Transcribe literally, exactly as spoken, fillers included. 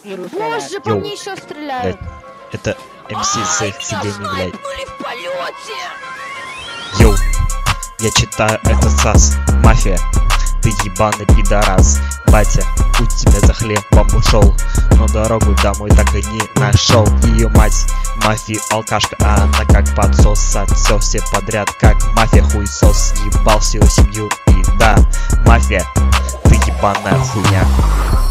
Боже, по мне еще стреляют. Это эм си с сиденья, блядь. В полете. Йоу, я читаю это САС. Мафия, ты ебаный пидорас. Батя, путь тебя за хлебом ушел, но дорогу домой так и не нашел. Ее мать, мафия алкашка, а она как подсос. Отсё все подряд, как мафия хуесос. Ебал всю семью и да, мафия, ты ебаная хуйня.